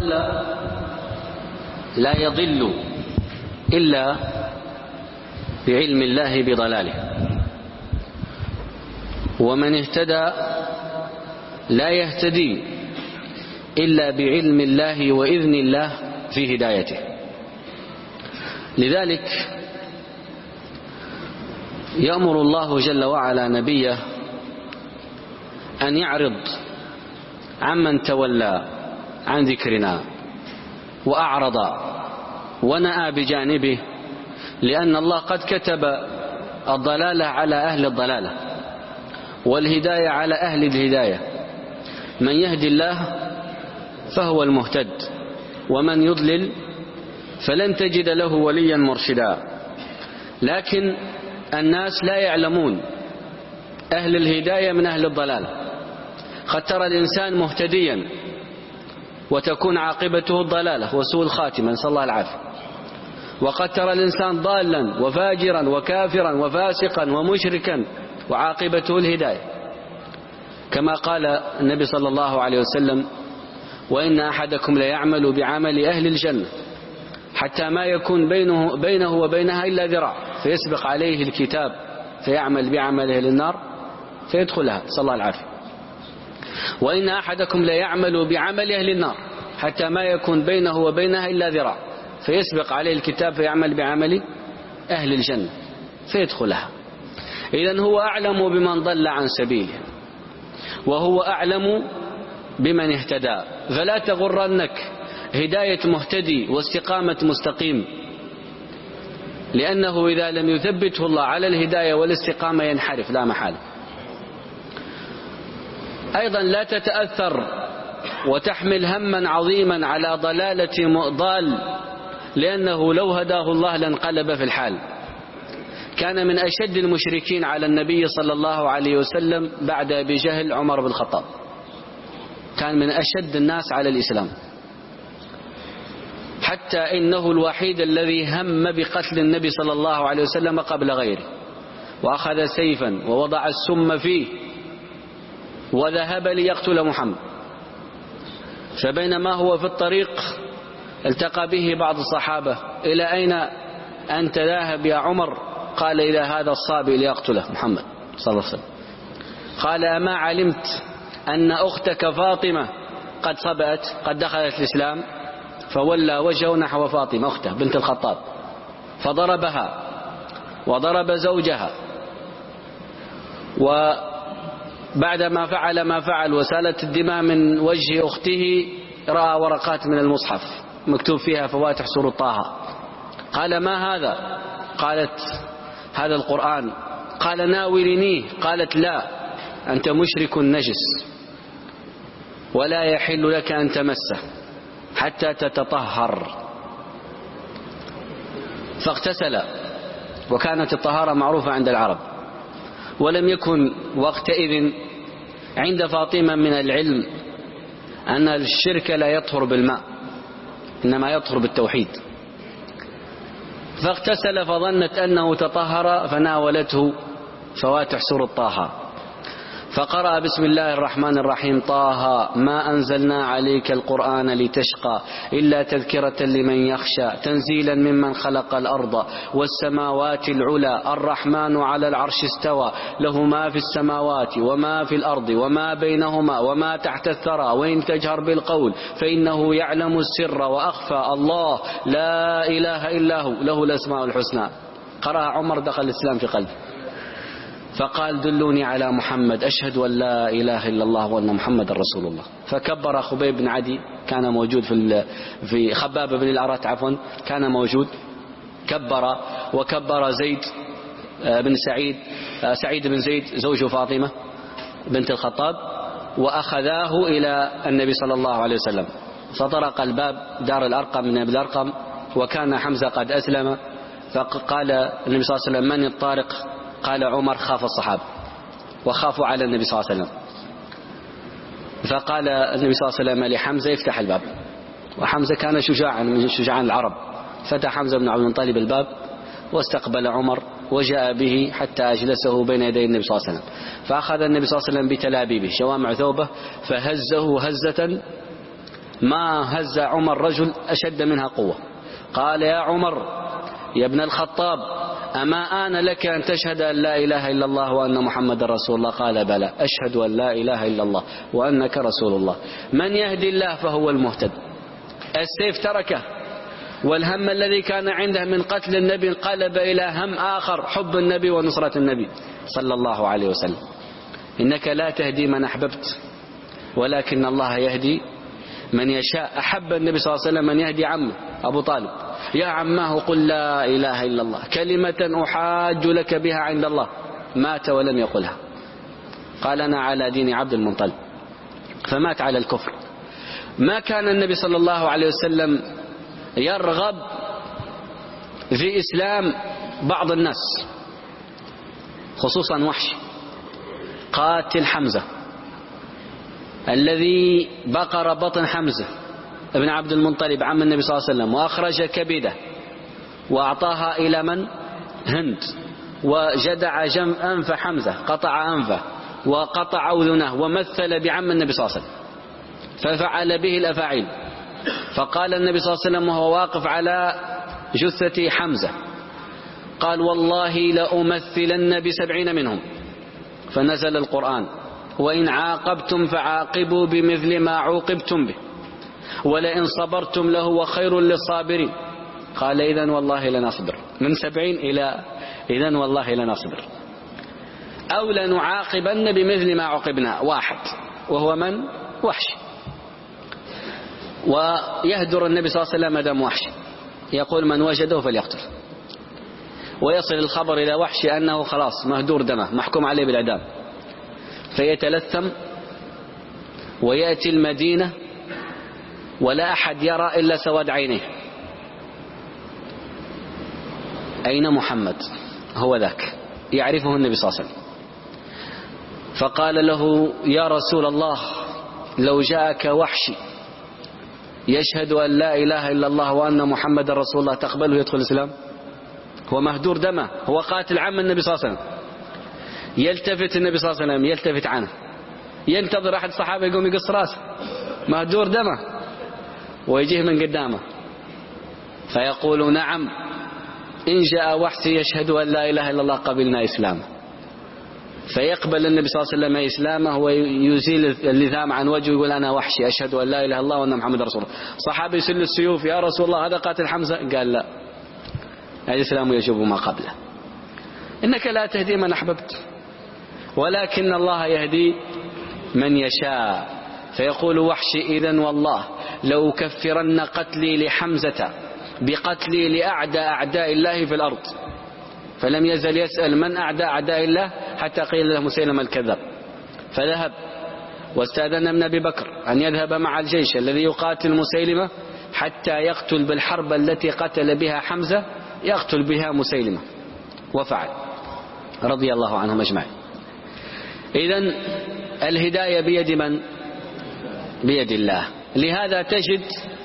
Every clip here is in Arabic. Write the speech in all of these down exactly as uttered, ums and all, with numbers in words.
لا يضل إلا بعلم الله بضلاله، ومن اهتدى لا يهتدي إلا بعلم الله وإذن الله في هدايته. لذلك يأمر الله جل وعلا نبيه أن يعرض عمن تولى عن ذكرنا وأعرض ونأى بجانبه، لأن الله قد كتب الضلالة على أهل الضلالة والهداية على أهل الهداية. من يهدي الله فهو المهتد، ومن يضلل فلن تجد له وليا مرشدا. لكن الناس لا يعلمون أهل الهداية من أهل الضلالة. قد ترى الإنسان مهتديا وتكون عاقبته الضلالة وسوء الخاتمة، نسأل الله العافية. وقد ترى الإنسان ضالا وفاجرا وكافرا وفاسقا ومشركا وعاقبته الهداية، كما قال النبي صلى الله عليه وسلم: وإن أحدكم ليعمل بعمل أهل الجنة حتى ما يكون بينه, بينه وبينها إلا ذراع، فيسبق عليه الكتاب فيعمل بعمل أهل النار فيدخلها، صلى الله العافية. وإن أحدكم ليعمل بعمل أهل النار حتى ما يكون بينه وبينها إلا ذراع، فيسبق عليه الكتاب فيعمل بعمل أهل الجنة فيدخلها. إذن هو أعلم بمن ضل عن سبيله، وهو أعلم بمن اهتدى. فلا تغرنك هداية مهتدي واستقامة مستقيم، لأنه إذا لم يثبته الله على الهداية والاستقامة ينحرف لا محالة. أيضا لا تتأثر وتحمل هما عظيما على ضلالة ضال، لأنه لو هداه الله لانقلب في الحال. كان من أشد المشركين على النبي صلى الله عليه وسلم بعد أبي جهل عمر بن الخطاب، كان من أشد الناس على الإسلام، حتى إنه الوحيد الذي هم بقتل النبي صلى الله عليه وسلم قبل غيره، وأخذ سيفا ووضع السم فيه وذهب ليقتل محمد. فبينما هو في الطريق التقى به بعض الصحابة: إلى أين أنت ذاهب يا عمر؟ قال: إلى هذا الصابئ ليقتله محمد صلى الله عليه وسلم. قال: أما علمت أن أختك فاطمة قد صبأت، قد دخلت الإسلام؟ فولى وجهه نحو فاطمة أخته بنت الخطاب فضربها وضرب زوجها. وبعدما فعل ما فعل وسالت الدماء من وجه أخته، رأى ورقات من المصحف مكتوب فيها فواتح سورة طه. قال: ما هذا؟ قالت: هذا القرآن. قال: ناولنيه. قالت: لا، أنت مشرك نجس ولا يحل لك أن تمسه حتى تتطهر. فاغتسل، وكانت الطهارة معروفة عند العرب، ولم يكن وقتئذ عند فاطمة من العلم أن الشرك لا يطهر بالماء، إنما يطهر بالتوحيد. فاغتسل فظنت أنه تطهر، فناولته فواتح سورة طه، فقرأ: بسم الله الرحمن الرحيم، طه ما أنزلنا عليك القرآن لتشقى إلا تذكرة لمن يخشى تنزيلا ممن خلق الأرض والسماوات العلى الرحمن على العرش استوى له ما في السماوات وما في الأرض وما بينهما وما تحت الثرى وإن تجهر بالقول فإنه يعلم السر وأخفى الله لا إله إلا هو له الأسماء الحسنى. قرأ عمر، دخل الإسلام في قلبه، فقال: دلوني على محمد أشهد أن لا إله إلا الله وأن محمد رسول الله. فكبر خبيب بن عدي، كان موجود في في خباب بن الأرات عفوا كان موجود، كبر، وكبر زيد بن سعيد سعيد بن زيد زوج فاطمة بنت الخطاب، وأخذاه إلى النبي صلى الله عليه وسلم. فطرق الباب دار الأرقم من أبي الأرقم، وكان حمزة قد أسلم. فقال النبي صلى الله عليه وسلم: من الطارق؟ قال عمر: خاف الصحابة وخافوا على النبي صلى الله عليه وسلم. فقال النبي صلى الله عليه وسلم لحمزة: يفتح الباب. وحمزة كان شجاعا من شجعان العرب، فتح حمزة بن عبد المطلب الباب واستقبل عمر وجاء به حتى أجلسه بين يدي النبي صلى الله عليه وسلم. فأخذ النبي صلى الله عليه وسلم بتلابيبه شوامع ثوبه فهزه هزة ما هز عمر رجل أشد منها قوة. قال يا عمر يا ابن الخطاب أما آن لك أن تشهد أن لا إله إلا الله وأن محمد رسول الله؟ قال بلى أشهد أن لا إله إلا الله وأنك رسول الله. من يهدي الله فهو المهتد. السيف تركه، والهم الذي كان عنده من قتل النبي انقلب إلى هم آخر، حب النبي ونصرة النبي صلى الله عليه وسلم. إنك لا تهدي من أحببت ولكن الله يهدي من يشاء. أحب النبي صلى الله عليه وسلم من يهدي عمه أبو طالب، يا عماه قل لا إله إلا الله كلمة أحاج لك بها عند الله، مات ولم يقلها. قال أنا على دين عبد المطلب، فمات على الكفر. ما كان النبي صلى الله عليه وسلم يرغب في إسلام بعض الناس، خصوصا وحش قاتل حمزة الذي بقر بطن حمزة ابن عبد المطلب عم النبي صلى الله عليه وسلم، وأخرج كبده وأعطاها إلى من؟ هند، وجدع جم أنف حمزة، قطع أنفه وقطع أذنه ومثل بعم النبي صلى الله عليه وسلم، ففعل به الأفاعيل. فقال النبي صلى الله عليه وسلم وهو واقف على جثة حمزة، قال والله لأمثلن بسبعين منهم. فنزل القرآن وإن عاقبتم فعاقبوا بمثل ما عوقبتم به ولئن صبرتم لهو خير للصابرين. قال إذن والله لنصبر. من سبعين إلى إذن والله لنصبر، أو لنعاقبن بمثل ما عوقبنا. واحد وهو من؟ وحش. ويهدر النبي صلى الله عليه وسلم دم وحش، يقول من وجده فليقتل. ويصل الخبر إلى وحش أنه خلاص مهدور دمه محكوم عليه بالإعدام، فيتلثم ويأتي المدينة ولا أحد يرى إلا سواد عينيه. أين محمد؟ هو ذاك، يعرفه النبي صلى الله عليه وسلم. فقال له يا رسول الله لو جاءك وحشي يشهد أن لا إله إلا الله وأن محمد رسول الله تقبله يدخل الإسلام؟ هو مهدور دمه، هو قاتل عم النبي صلى الله عليه وسلم. يلتفت النبي صلى الله عليه وسلم، يلتفت عنه، ينتظر أحد الصحابة يقوم يقص راسه، مهدور دمه، ويجيه من قدامه فيقول نعم إن جاء وحشي يشهد أن لا إله إلا الله قبلنا إسلامه. فيقبل النبي صلى الله عليه وسلم إسلامه ويزيل اللثام عن وجهه ويقول أنا وحشي أشهد أن لا إله إلا الله وأن محمد رسول الله. صحابي يسل السيوف، يا رسول الله هذا قاتل حمزة؟ قال لا، الإسلام يجب ما قبله. إنك لا تهدي من أحببت ولكن الله يهدي من يشاء. فيقول وحشي إذن والله لو كفرن قتلي لحمزة بقتلي لأعدى أعداء الله في الأرض. فلم يزل يسأل من أعداء أعداء الله حتى قيل له مسيلمة الكذاب. فذهب واستأذن من أبي بكر أن يذهب مع الجيش الذي يقاتل مسيلمة حتى يقتل بالحرب التي قتل بها حمزة يقتل بها مسيلمة، وفعل رضي الله عنهم أجمعين. إذن الهداية بيد من؟ بيد الله. لهذا تجد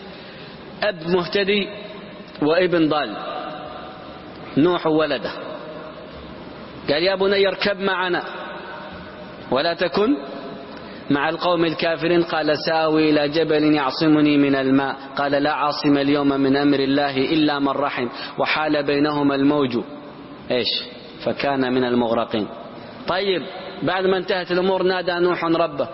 أب مهتدي وابن ضال. نوح ولده قال يا بني اركب معنا ولا تكن مع القوم الكافرين. قال ساوي إلى جبل يعصمني من الماء. قال لا عاصم اليوم من أمر الله إلا من رحم وحال بينهما الموج إيش فكان من المغرقين. طيب بعد ما انتهت الأمور نادى نوح ربه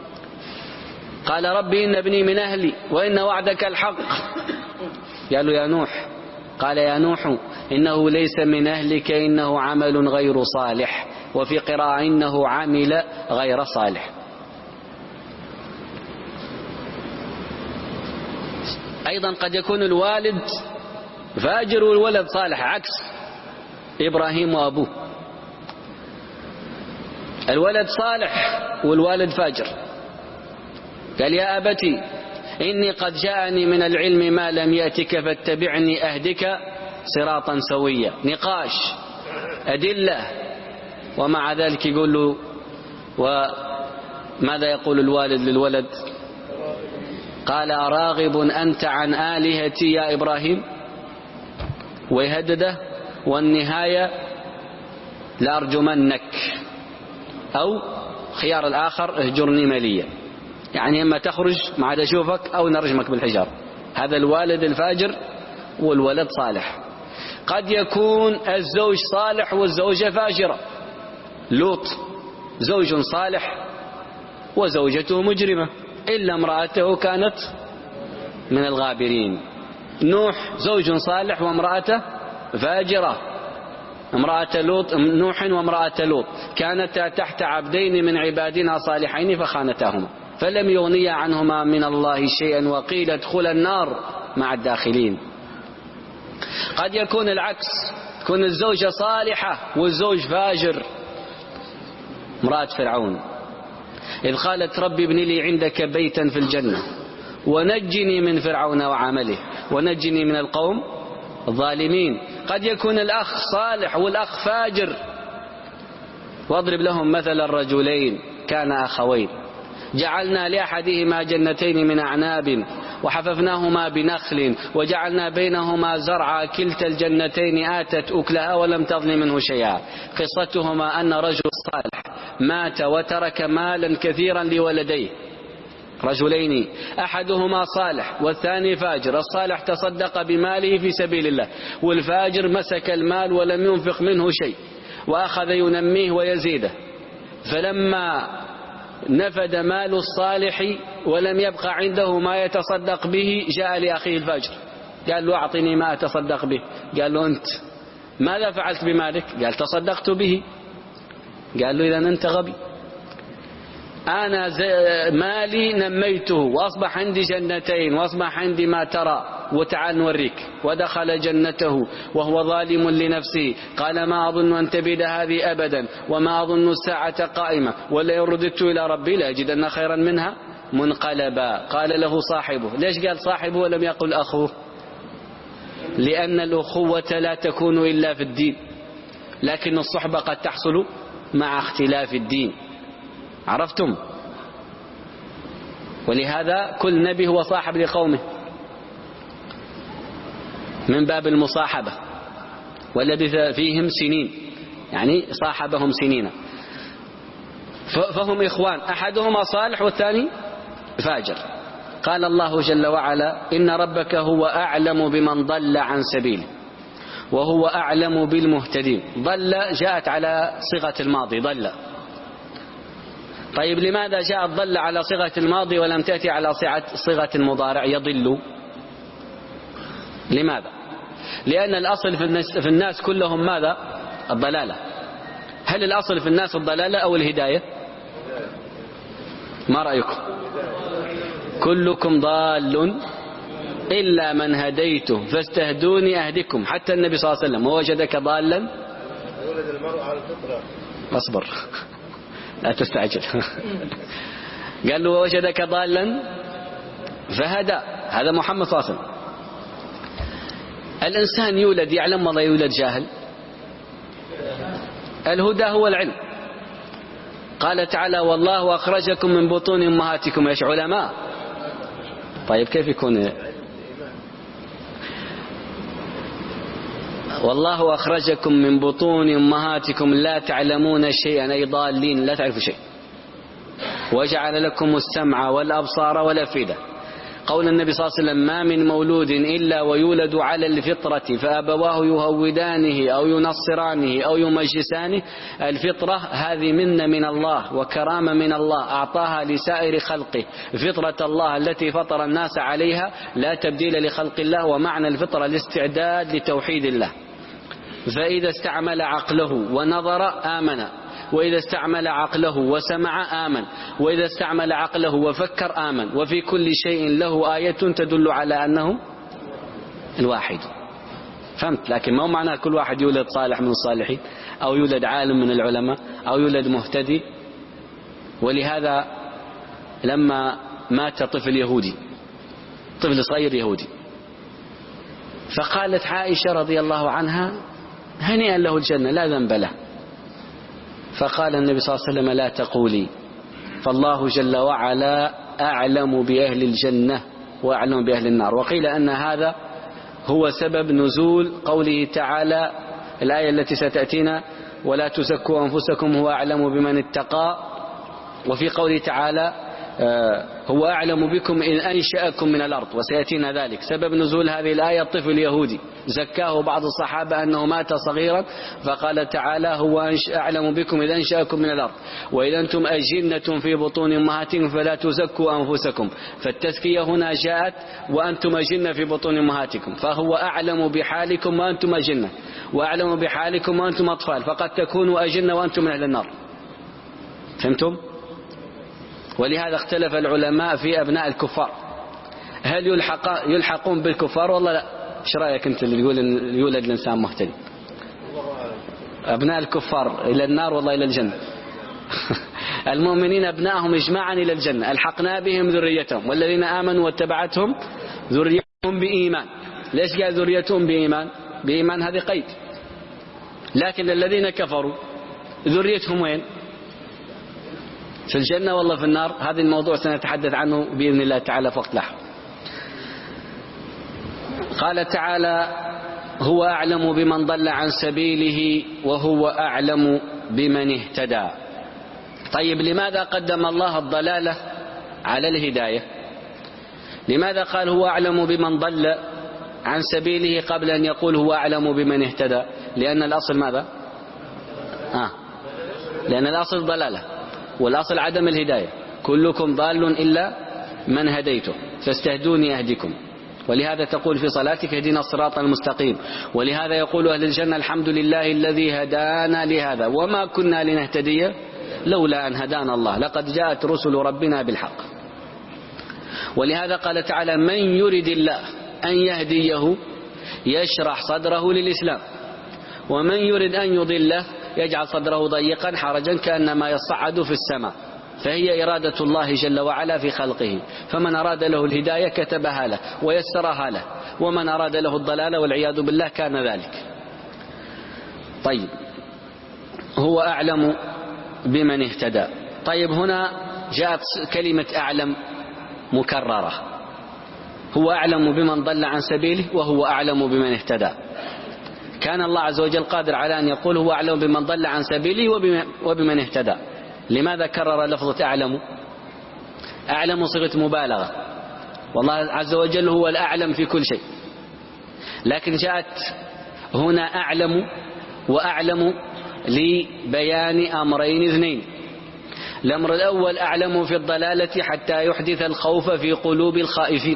قال ربي إن ابني من أهلي وإن وعدك الحق. قالوا يا نوح، قال يا نوح إنه ليس من أهلك إنه عمل غير صالح، وفي قراءة إنه عمل غير صالح. أيضا قد يكون الوالد فاجر والولد صالح، عكس إبراهيم وأبوه، الولد صالح والوالد فاجر. قال يا أبتي إني قد جاءني من العلم ما لم يأتك فاتبعني أهدك صراطا سويا. نقاش أدلة، ومع ذلك يقول له وماذا يقول الوالد للولد؟ قال أراغب أنت عن آلهتي يا إبراهيم؟ ويهدده، والنهاية لأرجمنك، أو خيار الآخر اهجرني مليا. يعني إما تخرج ما عاد أشوفك أو نرجمك بالحجار. هذا الوالد الفاجر والولد صالح. قد يكون الزوج صالح والزوجة فاجرة. لوط زوج صالح وزوجته مجرمة إلا امرأته كانت من الغابرين. نوح زوج صالح وامرأته فاجرة. امرأة لوط نوح وامرأة لوط كانتا تحت عبدين من عبادنا صالحين فخانتاهما فلم يغنيا عنهما من الله شيئا وقيل ادخلا النار مع الداخلين. قد يكون العكس، تكون الزوجة صالحة والزوج فاجر. امرأة فرعون إذ قالت ربي ابن لي عندك بيتا في الجنة ونجني من فرعون وعمله ونجني من القوم الظالمين. قد يكون الأخ صالح والأخ فاجر. واضرب لهم مثل الرجلين كان أخوين جعلنا لأحدهما جنتين من أعناب وحففناهما بنخل وجعلنا بينهما زرعا كلتا الجنتين آتت أكلها ولم تظلم منه شيئا. قصتهما أن رجل صالح مات وترك مالا كثيرا لولديه، رجلين أحدهما صالح والثاني فاجر. الصالح تصدق بماله في سبيل الله والفاجر مسك المال ولم ينفق منه شيء وأخذ ينميه ويزيده. فلما نفد مال الصالح ولم يبقى عنده ما يتصدق به جاء لأخيه الفاجر قال له أعطني ما أتصدق به. قال له أنت ماذا فعلت بمالك؟ قال تصدقت به. قال له إذن أنت غبي، أنا مالي نميته وأصبح عندي جنتين وأصبح عندي ما ترى وتعال نوريك. ودخل جنته وهو ظالم لنفسه قال ما أظن أن تبيد هذه أبدا وما أظن الساعة قائمة ولئن رددت إلى ربي لأجدن خيرا منها منقلبا. قال له صاحبه، ليش قال صاحبه ولم يقل أخوه؟ لأن الأخوة لا تكون إلا في الدين، لكن الصحبة قد تحصل مع اختلاف الدين. عرفتم؟ ولهذا كل نبي هو صاحب لقومه من باب المصاحبة، ولبث فيهم سنين يعني صاحبهم سنين. فهم إخوان، أحدهما صالح والثاني فاجر. قال الله جل وعلا إن ربك هو أعلم بمن ضل عن سبيله وهو أعلم بالمهتدين. ضل جاءت على صيغة الماضي ضل. طيب لماذا جاءت ضل على صيغة الماضي ولم تأتي على صيغة المضارع يضل؟ لماذا؟ لأن الأصل في الناس كلهم ماذا؟ الضلالة. هل الأصل في الناس الضلالة أو الهداية؟ ما رأيكم؟ كلكم ضال إلا من هديته فاستهدوني أهدكم. حتى النبي صلى الله عليه وسلم ووجدك ضالا ولد المرء على الفطرة. اصبر لا تستعجل. قال له ووجدك ضالا فهدى. هذا محمد صلى الله عليه وسلم. الإنسان يولد يعلم ولا يولد جاهل؟ الهدى هو العلم. قال تعالى والله أخرجكم من بطون أمهاتكم ايش علماء. طيب كيف يكون والله أخرجكم من بطون أمهاتكم لا تعلمون شيئا أي ضالين لا تعرفوا شيء وجعل لكم السمع والأبصار والأفئدة. قول النبي صلى الله عليه وسلم ما من مولود إلا ويولد على الفطرة فأبواه يهودانه أو ينصرانه أو يمجسانه. الفطرة هذه منة من الله وكرامة من الله أعطاها لسائر خلقه. فطرة الله التي فطر الناس عليها لا تبديل لخلق الله. ومعنى الفطرة الاستعداد لتوحيد الله. فإذا استعمل عقله ونظر آمن، وإذا استعمل عقله وسمع آمن، وإذا استعمل عقله وفكر آمن. وفي كل شيء له آية تدل على أنه الواحد. فهمت؟ لكن ما هو معناه كل واحد يولد صالح من الصالحين أو يولد عالم من العلماء أو يولد مهتدي. ولهذا لما مات طفل يهودي، طفل صغير يهودي، فقالت عائشة رضي الله عنها هنيئا له الجنة لا ذنب له. فقال النبي صلى الله عليه وسلم لا تقولي فالله جل وعلا أعلم بأهل الجنة وأعلم بأهل النار. وقيل أن هذا هو سبب نزول قوله تعالى الآية التي ستأتينا ولا تزكوا أنفسكم هو أعلم بمن اتقى. وفي قوله تعالى هو أعلم بكم إن أنشأكم من الأرض، وسيأتينا ذلك. سبب نزول هذه الآية طفل يهودي زكاه بعض الصحابة أنه مات صغيرا، فقال تعالى هو أعلم بكم إذا أنشأكم من الأرض وإذا أنتم أجنة في بطون أمهاتكم فلا تزكوا أنفسكم، فالتزكية هنا جاءت وأنتم أجنة في بطون أمهاتكم، فهو أعلم بحالكم وأنتم أجنة، وأعلم بحالكم وأنتم أطفال، فقد تكونوا أجنة وأنتم من أهل النار. فهمتم؟ ولهذا اختلف العلماء في أبناء الكفار، هل يلحق يلحقون بالكفار والله لا؟ ايش رأيك أنت اللي يقول يولد الإنسان مهتدي؟ أبناء الكفار إلى النار والله إلى الجنة. المؤمنين أبنائهم إجماعا إلى الجنة، ألحقنا بهم ذريتهم، والذين آمنوا واتبعتهم ذريتهم بإيمان. ليش قال ذريتهم بإيمان؟ بإيمان هذه قيد. لكن الذين كفروا ذريتهم وين؟ في الجنة والله في النار؟ هذا الموضوع سنتحدث عنه بإذن الله تعالى في وقت لاحق. قال تعالى هو أعلم بمن ضل عن سبيله وهو أعلم بمن اهتدى. طيب لماذا قدم الله الضلالة على الهداية؟ لماذا قال هو أعلم بمن ضل عن سبيله قبل أن يقول هو أعلم بمن اهتدى؟ لأن الأصل ماذا؟ آه. لأن الأصل ضلالة والأصل عدم الهداية، كلكم ضال إلا من هديته فاستهدوني أهدكم. ولهذا تقول في صلاتك اهدنا الصراط المستقيم، ولهذا يقول أهل الجنة الحمد لله الذي هدانا لهذا وما كنا لنهتدي لولا أن هدانا الله لقد جاءت رسل ربنا بالحق. ولهذا قال تعالى من يرد الله أن يهديه يشرح صدره للإسلام ومن يرد أن يضله يجعل صدره ضيقا حرجا كأنما يصعد في السماء. فهي إرادة الله جل وعلا في خلقه، فمن أراد له الهداية كتبها له ويسرها له، ومن أراد له الضلالة والعياذ بالله كان ذلك. طيب هو أعلم بمن اهتدى. طيب هنا جاءت كلمة أعلم مكررة، هو أعلم بمن ضل عن سبيله وهو أعلم بمن اهتدى. كان الله عز وجل قادر على أن يقول هو أعلم بمن ضل عن سبيله وبمن اهتدى. لماذا كرر لفظة أعلم؟ أعلم صيغة مبالغة، والله عز وجل هو الأعلم في كل شيء، لكن جاءت هنا أعلم وأعلم لبيان أمرين اثنين. الأمر الأول أعلم في الضلالة حتى يحدث الخوف في قلوب الخائفين،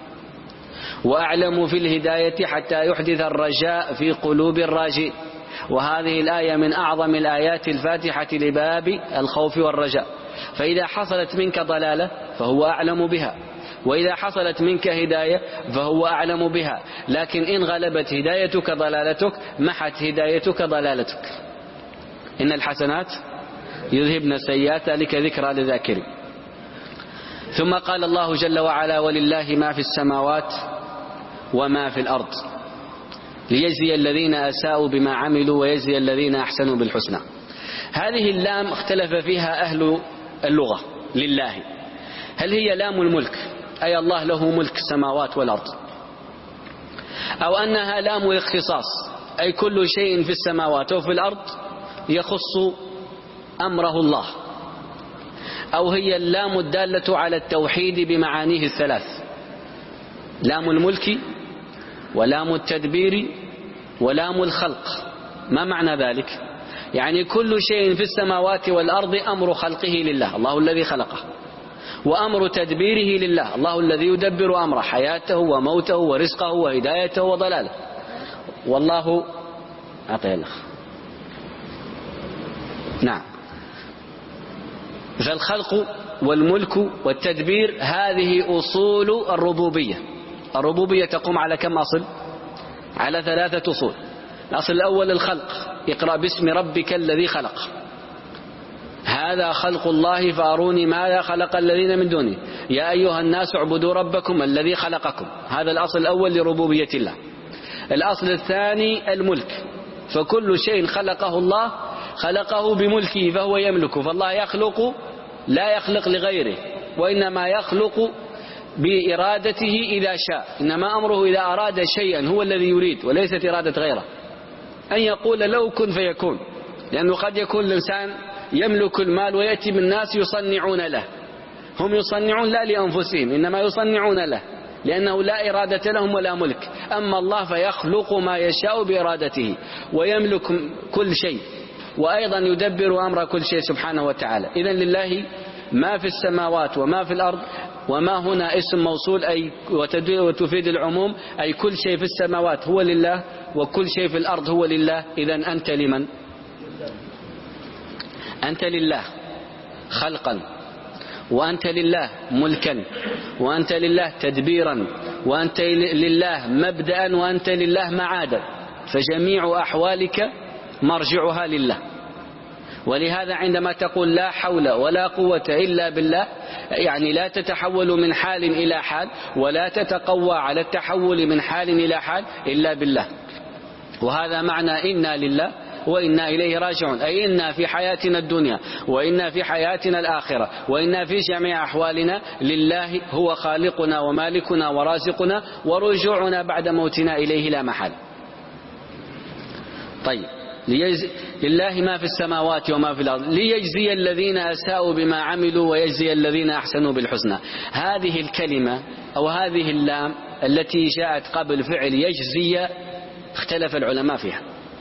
وأعلم في الهداية حتى يحدث الرجاء في قلوب الراجين. وهذه الآية من أعظم الآيات الفاتحة لباب الخوف والرجاء. فإذا حصلت منك ضلالة فهو أعلم بها، وإذا حصلت منك هداية فهو أعلم بها، لكن إن غلبت هدايتك ضلالتك محت هدايتك ضلالتك. إن الحسنات يذهبن السيئات ذلك ذكرى للذاكرين. ثم قال الله جل وعلا ولله ما في السماوات وما في الأرض ليجزي الذين أساءوا بما عملوا ويجزي الذين أحسنوا بالحسنى. هذه اللام اختلف فيها أهل اللغة لله، هل هي لام الملك أي الله له ملك السماوات والأرض، أو أنها لام الاختصاص أي كل شيء في السماوات وفي الأرض يخص أمره الله، أو هي اللام الدالة على التوحيد بمعانيه الثلاث، لام الملك ولام التدبير ولام الخلق. ما معنى ذلك؟ يعني كل شيء في السماوات والأرض أمر خلقه لله الله الذي خلقه، وأمر تدبيره لله الله الذي يدبر أمره حياته وموته ورزقه وهدايته وضلاله. والله أعطيه الله. نعم. فالخلق والملك والتدبير هذه أصول الربوبية. الربوبية تقوم على كم أصل؟ على ثلاثة أصول. الأصل الأول الخلق، اقرأ باسم ربك الذي خلق، هذا خلق الله فأروني ماذا خلق الذين من دونه، يا أيها الناس اعبدوا ربكم الذي خلقكم، هذا الأصل الأول لربوبية الله. الأصل الثاني الملك، فكل شيء خلقه الله خلقه بملكه فهو يملكه، فالله يخلق لا يخلق لغيره، وإنما يخلق بإرادته إذا شاء، إنما أمره إذا أراد شيئا هو الذي يريد وليست إرادة غيره، أن يقول لو كن فيكون. لأنه قد يكون الإنسان يملك المال ويأتي بالناس يصنعون له، هم يصنعون لا لأنفسهم، إنما يصنعون له، لأنه لا إرادة لهم ولا ملك. أما الله فيخلق ما يشاء بإرادته ويملك كل شيء، وأيضا يدبر أمر كل شيء سبحانه وتعالى. إذن لله ما في السماوات وما في الأرض، وما هنا اسم موصول أي وتفيد العموم، أي كل شيء في السماوات هو لله وكل شيء في الأرض هو لله. إذن أنت لمن؟ أنت لله خلقا، وأنت لله ملكا، وأنت لله تدبيرا، وأنت لله مبدأ، وأنت لله معادا، فجميع أحوالك مرجعها لله. ولهذا عندما تقول لا حول ولا قوة إلا بالله، يعني لا تتحول من حال إلى حال، ولا تتقوى على التحول من حال إلى حال إلا بالله. وهذا معنى إنا لله وإنا إليه راجعون، أي إنا في حياتنا الدنيا وإنا في حياتنا الآخرة وإنا في جميع أحوالنا لله، هو خالقنا ومالكنا ورازقنا، ورجوعنا بعد موتنا إليه لا محل. طيب، لله ما في السماوات وما في الأرض ليجزي الذين أساءوا بما عملوا ويجزي الذين أحسنوا بالحسنى. هذه الكلمة أو هذه اللام التي جاءت قبل فعل يجزي اختلف العلماء فيها،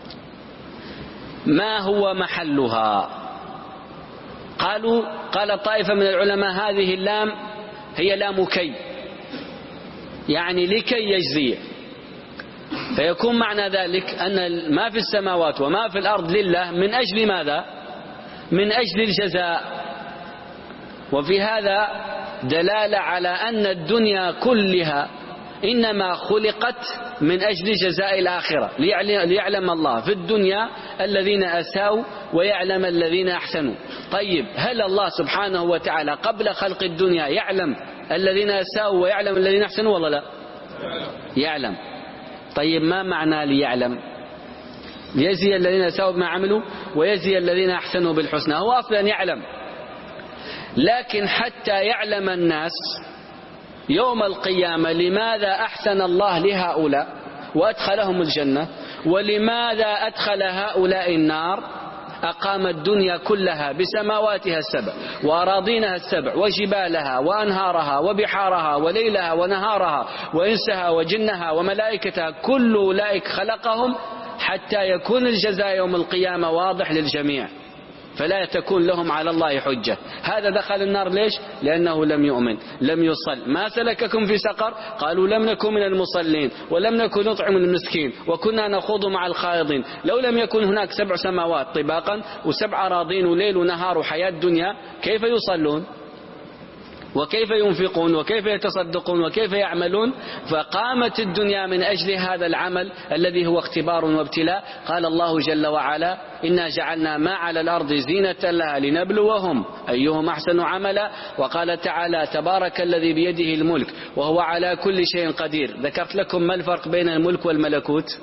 ما هو محلها؟ قالوا قال طائفة من العلماء هذه اللام هي لام كي، يعني لكي يجزي، فيكون معنى ذلك أن ما في السماوات وما في الأرض لله من أجل ماذا؟ من أجل الجزاء. وفي هذا دلالة على أن الدنيا كلها إنما خلقت من أجل جزاء الآخرة، ليعلم الله في الدنيا الذين أساءوا ويعلم الذين أحسنوا. طيب، هل الله سبحانه وتعالى قبل خلق الدنيا يعلم الذين أساءوا ويعلم الذين أحسنوا ولا لا؟ يعلم. طيب، ما معنى ليعلم؟ يجزي الذين أساءوا بما عملوا ويجزي الذين أحسنوا بالحسنى. هو أصلا يعلم، لكن حتى يعلم الناس يوم القيامة لماذا أحسن الله لهؤلاء وأدخلهم الجنة، ولماذا أدخل هؤلاء النار، أقام الدنيا كلها بسماواتها السبع وأراضينها السبع وجبالها وأنهارها وبحارها وليلها ونهارها وإنسها وجنها وملائكتها، كل أولئك خلقهم حتى يكون الجزاء يوم القيامة واضح للجميع، فلا تكون لهم على الله حجة. هذا دخل النار ليش؟ لأنه لم يؤمن، لم يصل. ما سلككم في سقر؟ قالوا لم نكن من المصلين ولم نكن نطعم المسكين وكنا نخوض مع الخائضين. لو لم يكن هناك سبع سماوات طباقا وسبع أراضين وليل ونهار وحياة دنيا، كيف يصلون وكيف ينفقون وكيف يتصدقون وكيف يعملون؟ فقامت الدنيا من أجل هذا العمل الذي هو اختبار وابتلاء. قال الله جل وعلا: إنا جعلنا ما على الأرض زينة لها لنبلوهم أيهم أحسن عملا. وقال تعالى: تبارك الذي بيده الملك وهو على كل شيء قدير. ذكرت لكم ما الفرق بين الملك والملكوت؟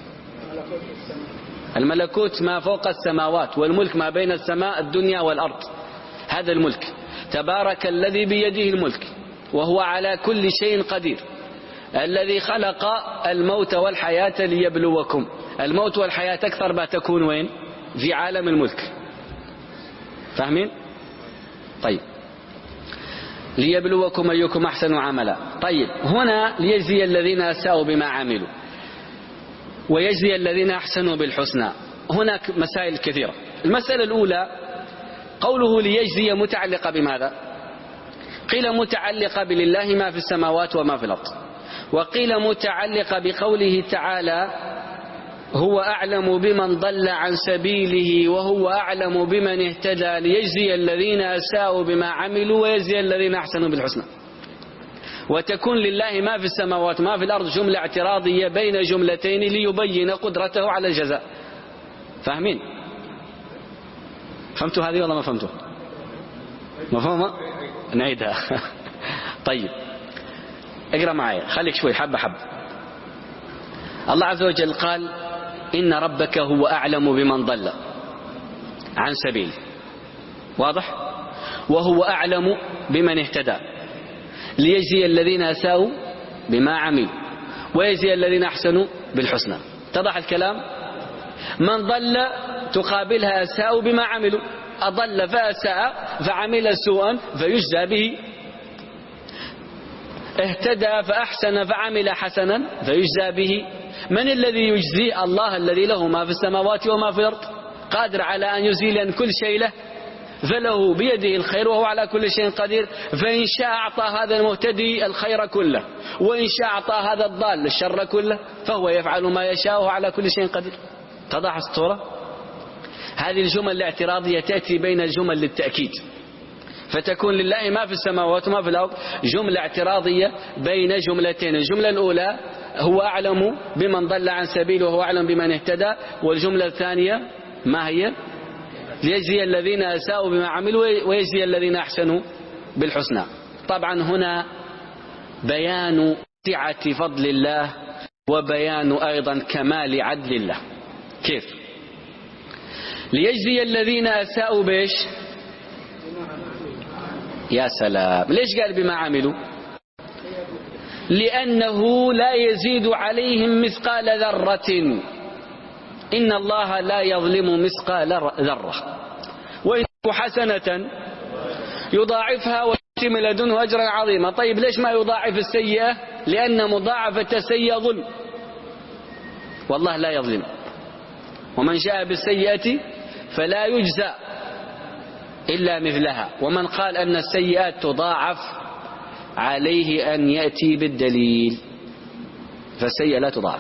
الملكوت ما فوق السماوات، والملك ما بين السماء الدنيا والأرض، هذا الملك. تبارك الذي بيده الملك وهو على كل شيء قدير، الذي خلق الموت والحياة ليبلوكم. الموت والحياة أكثر ما تكون وين؟ في عالم الملك. فاهمين؟ طيب، ليبلوكم أيكم أحسن عملا. طيب، هنا ليجزي الذين أساءوا بما عملوا ويجزي الذين أحسنوا بالحسنى. هناك مسائل كثيرة. المسألة الأولى، قوله ليجزي متعلقة بماذا؟ قيل متعلقة بلله ما في السماوات وما في الأرض، وقيل متعلقة بقوله تعالى: هو أعلم بمن ضل عن سبيله وهو أعلم بمن اهتدى ليجزي الذين أساءوا بما عملوا ويجزي الذين أحسنوا بالحسنى. وتكون لله ما في السماوات وما في الأرض جملة اعتراضية بين جملتين ليبين قدرته على الجزاء. فاهمين؟ فهمتوا هذه ولا ما فهمتوا؟ مفهومة؟ نعيدها. طيب، اقرأ معي، خليك شوي حبة حبة. الله عز وجل قال: إن ربك هو أعلم بمن ضل عن سبيل، واضح؟ وهو أعلم بمن اهتدى ليجزي الذين أساءوا بما عملوا ويجزي الذين أحسنوا بالحسنى. اتضح الكلام؟ من ضل تقابلها أساءوا بما عملوا، أضل فأساء فعمل سوءا فيجزى به، اهتدى فأحسن فعمل حسنا فيجزى به. من الذي يجزي؟ الله الذي له ما في السماوات وما في الأرض، قادر على أن يزيل كل شيء له، فله بيده الخير وهو على كل شيء قدير. فإن شاء أعطى هذا المهتدي الخير كله، وإن شاء أعطى هذا الضال الشر كله، فهو يفعل ما يشاء وهو على كل شيء قدير. تضح الصورة؟ هذه الجمل الاعتراضية تأتي بين الجمل للتأكيد، فتكون لله ما في السماوات وما في الأرض جملة اعتراضية بين جملتين. الجملة الأولى هو أعلم بمن ضل عن سبيله وهو أعلم بمن اهتدى، والجملة الثانية ما هي؟ ليجزي الذين أساءوا بما عملوا ويجزي الذين أحسنوا بالحسنى. طبعا هنا بيان سعة فضل الله وبيان أيضا كمال عدل الله. كيف؟ ليجزي الذين أساءوا بيش؟ يا سلام، ليش قال بما عملوا؟ لأنه لا يزيد عليهم مثقال ذرة، إن الله لا يظلم مثقال ذرة، وإن حسنة يضاعفها ويؤتي من لدنه أجرا عظيما. طيب ليش ما يضاعف السيئة؟ لأن مضاعفة السيئة ظلم، والله لا يظلم. ومن جاء بالسيئة فلا يجزى إلا مثلها، ومن قال أن السيئات تضاعف عليه أن يأتي بالدليل، فالسيئة لا تضاعف،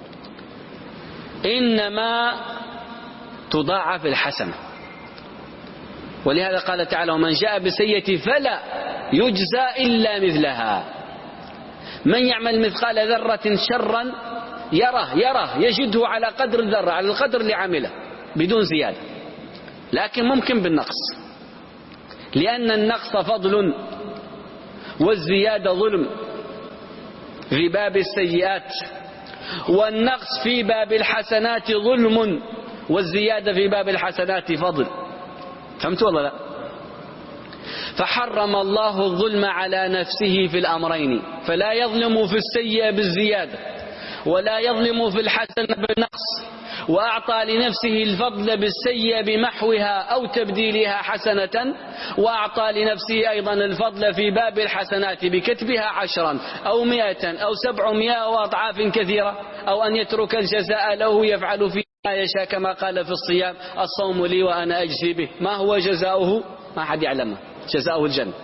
إنما تضاعف الحسنة. ولهذا قال تعالى: ومن جاء بالسيئة فلا يجزى إلا مثلها. من يعمل مثقال ذرة شرا يره يره يجده على قدر الذرة، على القدر اللي عمله بدون زيادة، لكن ممكن بالنقص، لأن النقص فضل والزيادة ظلم في باب السيئات، والنقص في باب الحسنات ظلم والزيادة في باب الحسنات فضل. فهمت ولا لا؟ فحرم الله الظلم على نفسه في الأمرين، فلا يظلم في السيئة بالزيادة ولا يظلم في الحسنة بالنقص، وأعطى لنفسه الفضل بالسيئة بمحوها أو تبديلها حسنة، وأعطى لنفسه أيضا الفضل في باب الحسنات بكتبها عشرا أو مئة أو سبعمائة وأضعاف كثيرة، أو أن يترك الجزاء له يفعل فيه ما يشاء، كما قال في الصيام: الصوم لي وأنا أجزي به. ما هو جزاؤه؟ ما حد يعلمه، جزاؤه الجنة.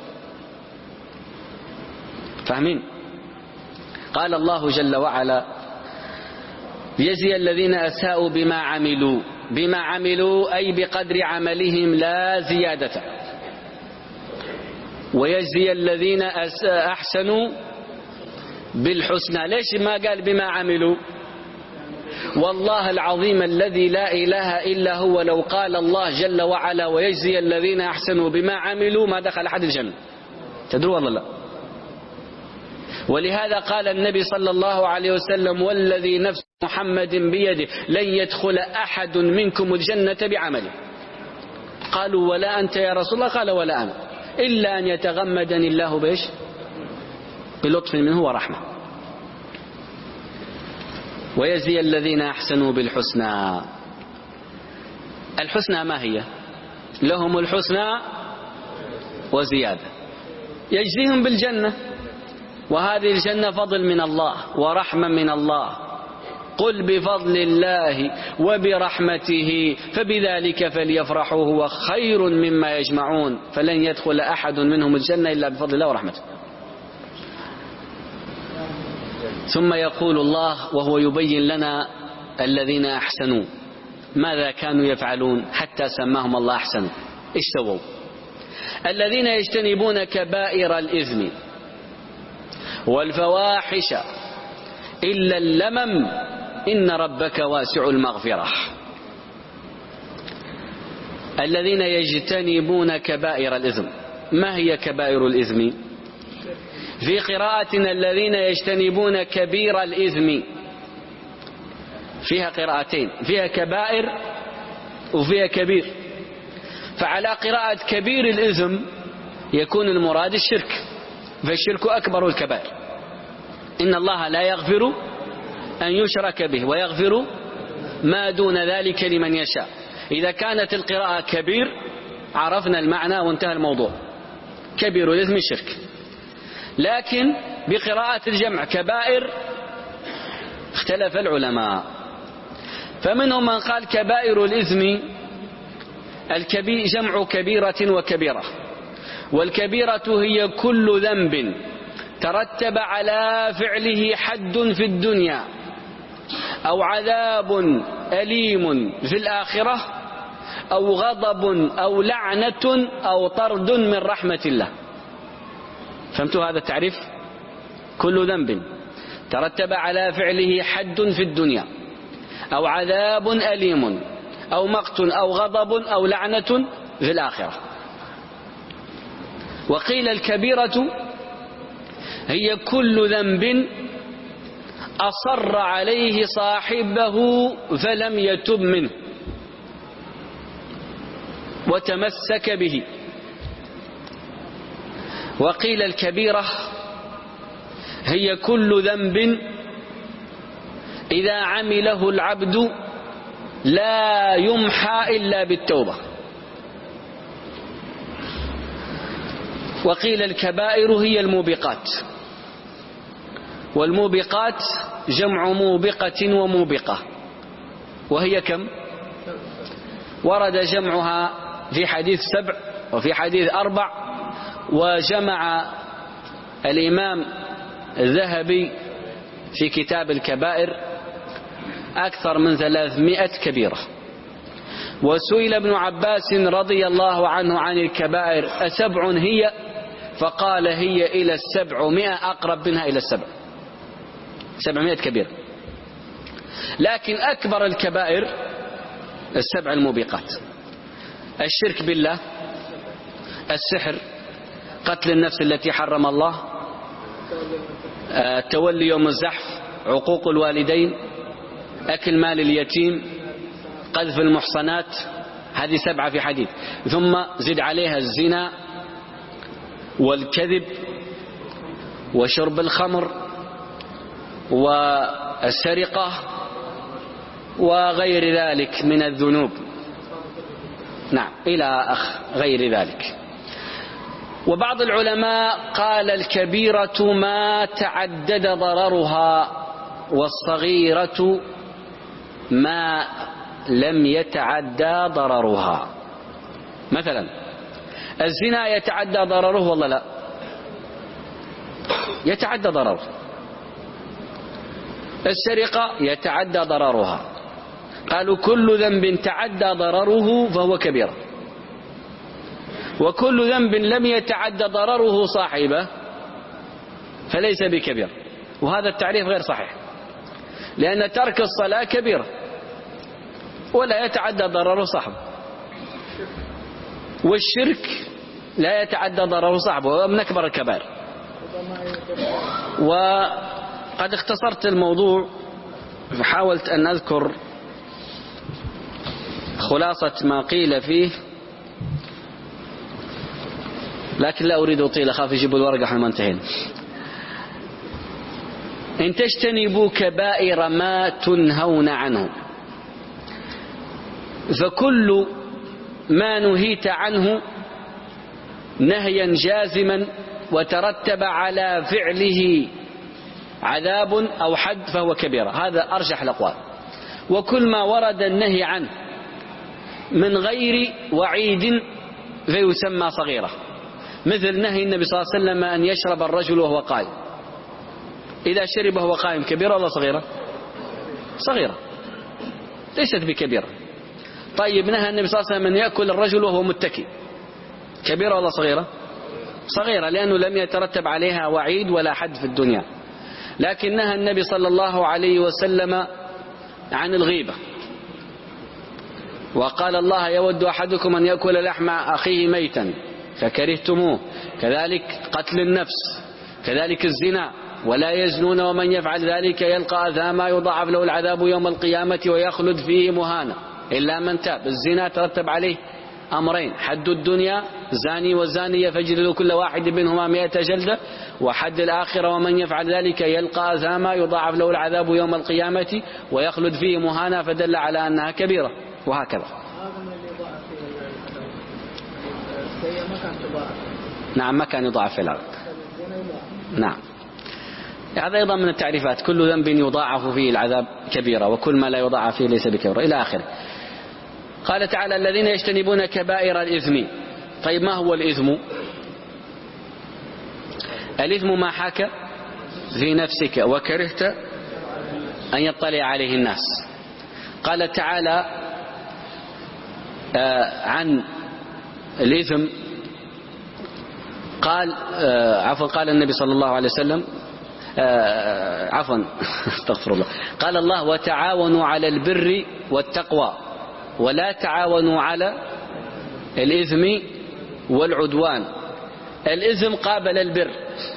فاهمين؟ قال الله جل وعلا: يجزي الذين أساءوا بما عملوا. بما عملوا أي بقدر عملهم لا زيادة. ويجزي الذين أحسنوا بالحسنى. ليش ما قال بما عملوا؟ والله العظيم الذي لا إله إلا هو، لو قال الله جل وعلا ويجزي الذين أحسنوا بما عملوا ما دخل أحد الجنة. تدروا والله لا؟ ولهذا قال النبي صلى الله عليه وسلم: والذي نفس محمد بيده لن يدخل أحد منكم الجنة بعمله. قالوا: ولا أنت يا رسول الله؟ قال: ولا أنا، إلا أن يتغمدني الله بإيش؟ بلطف منه ورحمة. ويجزي الذين أحسنوا بالحسنى. الحسنى ما هي؟ لهم الحسنى وزيادة، يجزيهم بالجنة، وهذه الجنة فضل من الله ورحمة من الله. قل بفضل الله وبرحمته فبذلك فليفرحوا هو خير مما يجمعون. فلن يدخل أحد منهم الجنة إلا بفضل الله ورحمته. ثم يقول الله وهو يبين لنا الذين أحسنوا ماذا كانوا يفعلون حتى سماهم الله أحسن. إيش سووا؟ الذين يجتنبون كبائر الإثم والفواحش إلا اللمم إن ربك واسع المغفرة. الذين يجتنبون كبائر الإثم. ما هي كبائر الإثم؟ في قراءتنا الذين يجتنبون كبير الإثم. فيها قراءتين، فيها كبائر وفيها كبير. فعلى قراءة كبير الإثم يكون المراد الشرك، فالشرك أكبر الكبائر. إن الله لا يغفر أن يشرك به ويغفر ما دون ذلك لمن يشاء. إذا كانت القراءة كبير عرفنا المعنى وانتهى الموضوع. كبير الإثم الشرك. لكن بقراءة الجمع كبائر اختلف العلماء، فمنهم من قال كبائر الإثم الكبير جمع كبيرة وكبيرة، والكبيرة هي كل ذنب ترتب على فعله حد في الدنيا أو عذاب أليم في الآخرة أو غضب أو لعنة أو طرد من رحمة الله. فهمتوا هذا التعريف؟ كل ذنب ترتب على فعله حد في الدنيا أو عذاب أليم أو مقت أو غضب أو لعنة في الآخرة. وقيل الكبيرة هي كل ذنب أصر عليه صاحبه فلم يتب منه وتمسك به. وقيل الكبيرة هي كل ذنب إذا عمله العبد لا يمحى إلا بالتوبة. وقيل الكبائر هي الموبقات، والموبقات جمع موبقة وموبقة، وهي كم؟ ورد جمعها في حديث سبع وفي حديث أربع، وجمع الإمام الذهبي في كتاب الكبائر أكثر من ثلاثمائة كبيرة. وسئل ابن عباس رضي الله عنه عن الكبائر أسبع هي؟ فقال هي إلى السبعمائة، أقرب منها إلى السبع، سبعمائة كبيرة. لكن أكبر الكبائر السبع الموبقات: الشرك بالله، السحر، قتل النفس التي حرم الله، تولي يوم الزحف، عقوق الوالدين، أكل مال اليتيم، قذف المحصنات. هذه سبعة في حديث. ثم زد عليها الزنا والكذب وشرب الخمر والسرقة وغير ذلك من الذنوب. نعم، إلى أخ غير ذلك. وبعض العلماء قال الكبيرة ما تعدد ضررها، والصغيرة ما لم يتعدى ضررها. مثلا الزنا يتعدى ضرره ولا لا؟ يتعدى ضرره. السرقة يتعدى ضررها. قالوا كل ذنب تعدى ضرره فهو كبيرة، وكل ذنب لم يتعدى ضرره صاحبه فليس بكبير. وهذا التعريف غير صحيح، لأن ترك الصلاة كبيرة ولا يتعدى ضرره صاحبه، والشرك لا يتعدى ضرره صاحبه، وهو من أكبر الكبائر. وقد اختصرت الموضوع وحاولت أن أذكر خلاصة ما قيل فيه، لكن لا أريد أطيل، أخاف يجيبوا الورقة حين ما انتهينا. إن تجتنبوا كبائر ما تنهون عنه، فكل ما نهيت عنه نهيا جازما وترتب على فعله عذاب أو حد فهو كبيرة. هذا أرجح الأقوال. وكل ما ورد النهي عنه من غير وعيد فيسمى صغيرة، مثل نهي النبي صلى الله عليه وسلم أن يشرب الرجل وهو قائم. إذا شرب وهو قائم كبيرة ولا صغيرة؟ صغيرة، ليست بكبيرة. طيب نهى النبي صلى الله عليه وسلم أن يأكل الرجل وهو متكئ، كبيرة ولا صغيرة؟ صغيرة، لأنه لم يترتب عليها وعيد ولا حد في الدنيا. لكن نهى النبي صلى الله عليه وسلم عن الغيبة، وقال الله يود أحدكم أن يأكل لحم أخيه ميتا فكرهتموه. كذلك قتل النفس، كذلك الزنا، ولا يزنون ومن يفعل ذلك يلقى أثاما يضاعف له العذاب يوم القيامة ويخلد فيه مهانا إلا من تاب. الزنا ترتب عليه أمرين: حد الدنيا زاني وزانية فاجلدوا كل واحد منهما مئة جلدة، وحد الآخرة ومن يفعل ذلك يلقى أثاما يضاعف له العذاب يوم القيامة ويخلد فيه مهانا، فدل على أنها كبيرة. وهكذا نعم ما كان يضاعف في الأرض. نعم هذا أيضا من التعريفات، كل ذنب يضاعف فيه العذاب كبيرة، وكل ما لا يضاعف فيه ليس بكبيرة إلى آخره. قال تعالى الذين يجتنبون كبائر الإثم. طيب ما هو الإثم؟ الإثم ما حاك في نفسك وكرهت أن يطلع عليه الناس. قال تعالى آه عن الإثم قال آه عفوا قال النبي صلى الله عليه وسلم آه عفوا استغفر الله، قال الله وتعاونوا على البر والتقوى ولا تعاونوا على الإثم والعدوان. الإثم قابل البر،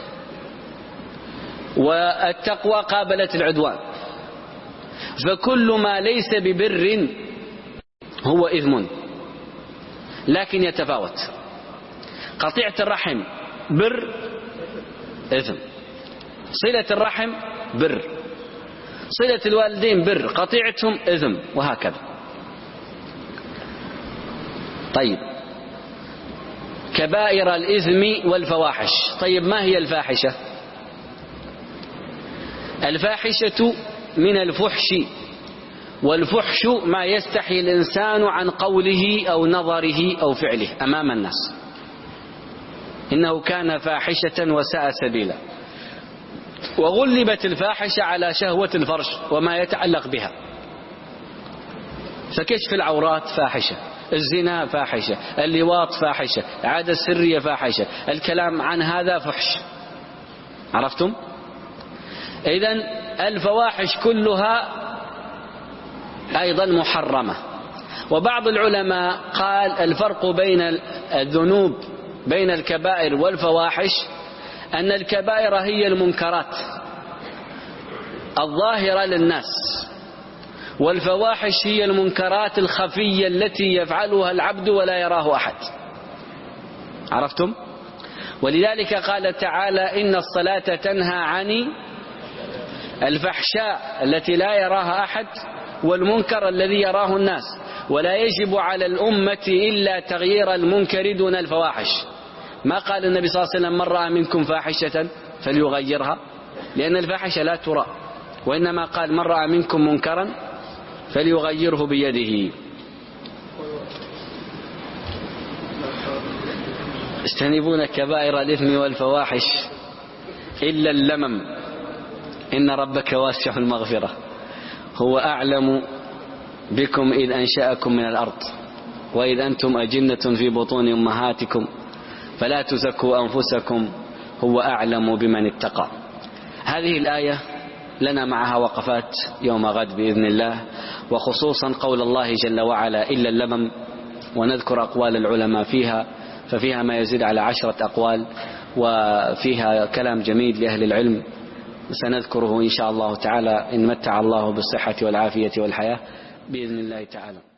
والتقوى قابلت العدوان، فكل ما ليس ببر هو إثم لكن يتفاوت. قطيعة الرحم بر إثم، صلة الرحم بر، صلة الوالدين بر، قطيعتهم إثم، وهكذا. طيب كبائر الإثم والفواحش. طيب ما هي الفاحشة؟ الفاحشة من الفحش، والفحش ما يستحي الإنسان عن قوله أو نظره أو فعله أمام الناس، إنه كان فاحشة وساء سبيلا. وغلبت الفاحشة على شهوة الفرج وما يتعلق بها، فكشف العورات فاحشة، الزنا فاحشة، اللواط فاحشة، العادة السرية فاحشة، الكلام عن هذا فحش. عرفتم؟ إذن الفواحش كلها أيضا محرمة. وبعض العلماء قال الفرق بين الذنوب بين الكبائر والفواحش أن الكبائر هي المنكرات الظاهرة للناس، والفواحش هي المنكرات الخفية التي يفعلها العبد ولا يراه أحد. عرفتم؟ ولذلك قال تعالى إن الصلاة تنهى عن الفحشاء التي لا يراها أحد والمنكر الذي يراه الناس، ولا يجب على الأمة إلا تغيير المنكر دون الفواحش. ما قال النبي صلى الله عليه وسلم من رأى منكم فاحشة فليغيرها، لأن الفاحشة لا ترى، وإنما قال من رأى منكم منكرا فليغيره بيده. اجتنبون كبائر الإثم والفواحش إلا اللمم إن ربك واسع المغفرة هو أعلم بكم إذ أنشأكم من الأرض وإذ أنتم أجنة في بطون أمهاتكم فلا تزكوا أنفسكم هو أعلم بمن اتقى. هذه الآية لنا معها وقفات يوم غد بإذن الله، وخصوصا قول الله جل وعلا إلا اللمم، ونذكر أقوال العلماء فيها، ففيها ما يزيد على عشرة أقوال، وفيها كلام جميل لأهل العلم سنذكره إن شاء الله تعالى إن متع الله بالصحة والعافية والحياة بإذن الله تعالى.